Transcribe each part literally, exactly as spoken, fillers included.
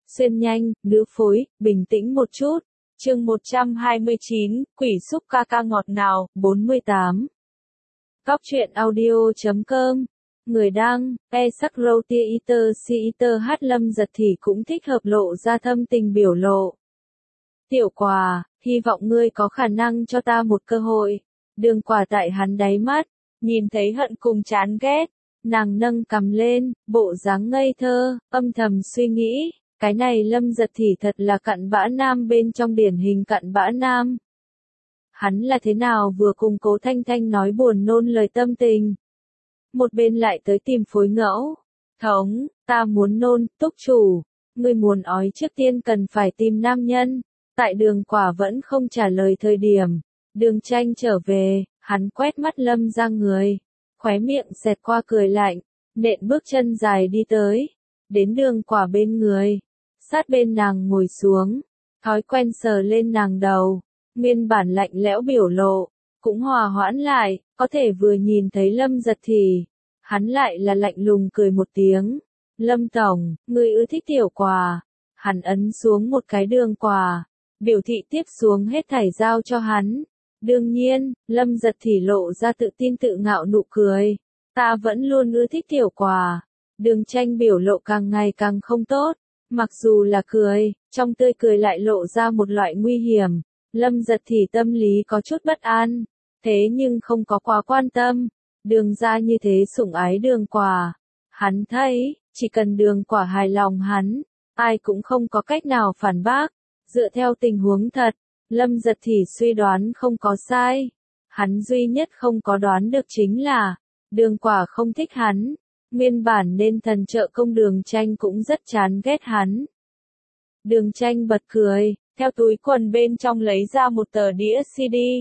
xuyên nhanh, nữ phối, bình tĩnh một chút. Chương một trăm hai mươi chín, Quỷ xúc ca ca ngọt ngào, bốn mươi tám. Góc truyện audio chấm com. Người đăng, e sắc râu tia iter si iter hát Lâm Giật thì cũng thích hợp lộ ra thâm tình biểu lộ. Tiểu Quà, hy vọng ngươi có khả năng cho ta một cơ hội. Đường Quả tại hắn đáy mắt, nhìn thấy hận cùng chán ghét, nàng nâng cằm lên, bộ dáng ngây thơ, âm thầm suy nghĩ, cái này Lâm Giật thì thật là cặn bã nam bên trong điển hình cặn bã nam. Hắn là thế nào vừa cùng Cố Thanh Thanh nói buồn nôn lời tâm tình. Một bên lại tới tìm phối ngẫu. Thống, ta muốn nôn, túc chủ. Ngươi muốn ói trước tiên cần phải tìm nam nhân. Tại Đường Quả vẫn không trả lời thời điểm. Đường Tranh trở về, hắn quét mắt Lâm ra người. Khóe miệng xẹt qua cười lạnh. Nện bước chân dài đi tới. Đến Đường Quả bên người. Sát bên nàng ngồi xuống. Thói quen sờ lên nàng đầu. Nguyên bản lạnh lẽo biểu lộ. Cũng hòa hoãn lại, có thể vừa nhìn thấy Lâm Giật thì, hắn lại là lạnh lùng cười một tiếng. Lâm Tổng, ngươi ưa thích Tiểu Quà. Hắn ấn xuống một cái Đường Quả, biểu thị tiếp xuống hết thảy giao cho hắn. Đương nhiên, Lâm Giật thì lộ ra tự tin tự ngạo nụ cười. Ta vẫn luôn ưa thích Tiểu Quà. Đường Tranh biểu lộ càng ngày càng không tốt. Mặc dù là cười, trong tươi cười lại lộ ra một loại nguy hiểm. Lâm Giật thì tâm lý có chút bất an, thế nhưng không có quá quan tâm. Đường ra như thế sủng ái Đường Quả. Hắn thấy, chỉ cần Đường Quả hài lòng hắn, ai cũng không có cách nào phản bác. Dựa theo tình huống thật, Lâm Giật thì suy đoán không có sai. Hắn duy nhất không có đoán được chính là, Đường Quả không thích hắn. Nguyên bản nên thần trợ công Đường Tranh cũng rất chán ghét hắn. Đường Tranh bật cười, theo túi quần bên trong lấy ra một tờ đĩa xê đê.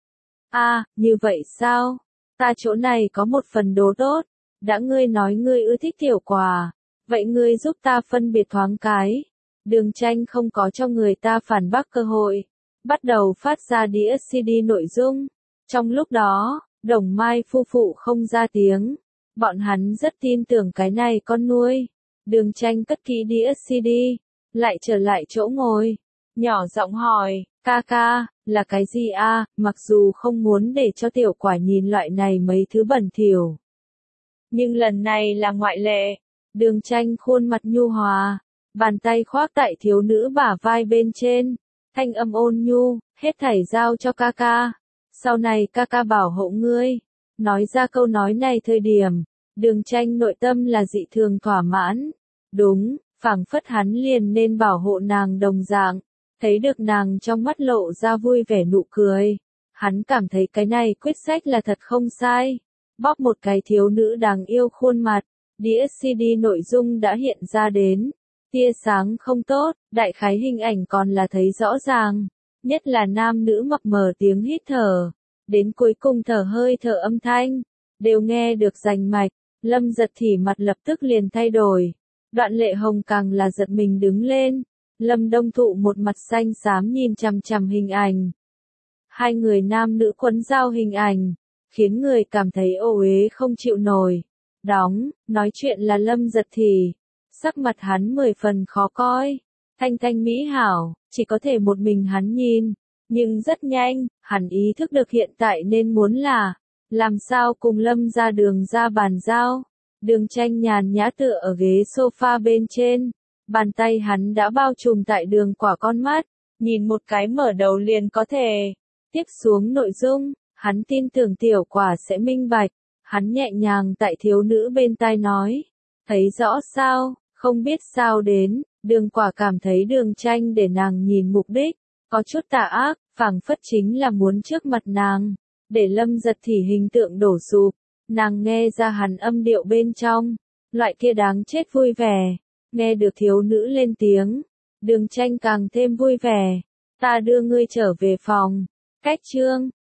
A, à, như vậy sao? Ta chỗ này có một phần đồ tốt. Đã ngươi nói ngươi ưa thích Tiểu Quà, vậy ngươi giúp ta phân biệt thoáng cái. Đường Tranh không có cho người ta phản bác cơ hội. Bắt đầu phát ra đĩa xê đê nội dung. Trong lúc đó, Đồng Mai phu phụ không ra tiếng. Bọn hắn rất tin tưởng cái này con nuôi. Đường Tranh cất kỹ đĩa xê đê, lại trở lại chỗ ngồi. Nhỏ giọng hỏi, ca ca, là cái gì a? À? Mặc dù không muốn để cho Tiểu Quả nhìn loại này mấy thứ bẩn thỉu, nhưng lần này là ngoại lệ. Đường Tranh khuôn mặt nhu hòa, bàn tay khoác tại thiếu nữ bả vai bên trên, thanh âm ôn nhu, hết thảy giao cho ca ca. Sau này ca ca bảo hộ ngươi. Nói ra câu nói này thời điểm, Đường Tranh nội tâm là dị thường thỏa mãn. Đúng, phảng phất hắn liền nên bảo hộ nàng đồng dạng. Thấy được nàng trong mắt lộ ra vui vẻ nụ cười. Hắn cảm thấy cái này quyết sách là thật không sai. Bóp một cái thiếu nữ đáng yêu khuôn mặt. Đĩa xê đê nội dung đã hiện ra đến. Tia sáng không tốt, đại khái hình ảnh còn là thấy rõ ràng. Nhất là nam nữ mập mờ tiếng hít thở. Đến cuối cùng thở hơi thở âm thanh. Đều nghe được rành mạch. Lâm Giật thì mặt lập tức liền thay đổi. Đoạn Lệ Hồng càng là giật mình đứng lên. Lâm Đông Thụ một mặt xanh xám nhìn chằm chằm hình ảnh. Hai người nam nữ quấn giao hình ảnh, khiến người cảm thấy ô uế không chịu nổi. Đóng, nói chuyện là Lâm Giật thì, sắc mặt hắn mười phần khó coi. Thanh thanh mỹ hảo, chỉ có thể một mình hắn nhìn. Nhưng rất nhanh, hắn ý thức được hiện tại nên muốn là, làm sao cùng Lâm ra Đường ra bàn giao. Đường Tranh nhàn nhã tựa ở ghế sofa bên trên. Bàn tay hắn đã bao trùm tại Đường Quả con mắt, nhìn một cái mở đầu liền có thể. Tiếp xuống nội dung, hắn tin tưởng Tiểu Quả sẽ minh bạch. Hắn nhẹ nhàng tại thiếu nữ bên tai nói. Thấy rõ sao, không biết sao đến. Đường Quả cảm thấy Đường Tranh để nàng nhìn mục đích, có chút tà ác, phảng phất chính là muốn trước mặt nàng. Để Lâm Giật thì hình tượng đổ sụp. Nàng nghe ra hắn âm điệu bên trong, loại kia đáng chết vui vẻ. Nghe được thiếu nữ lên tiếng, Đường Tranh càng thêm vui vẻ. Ta đưa ngươi trở về phòng. Cách chương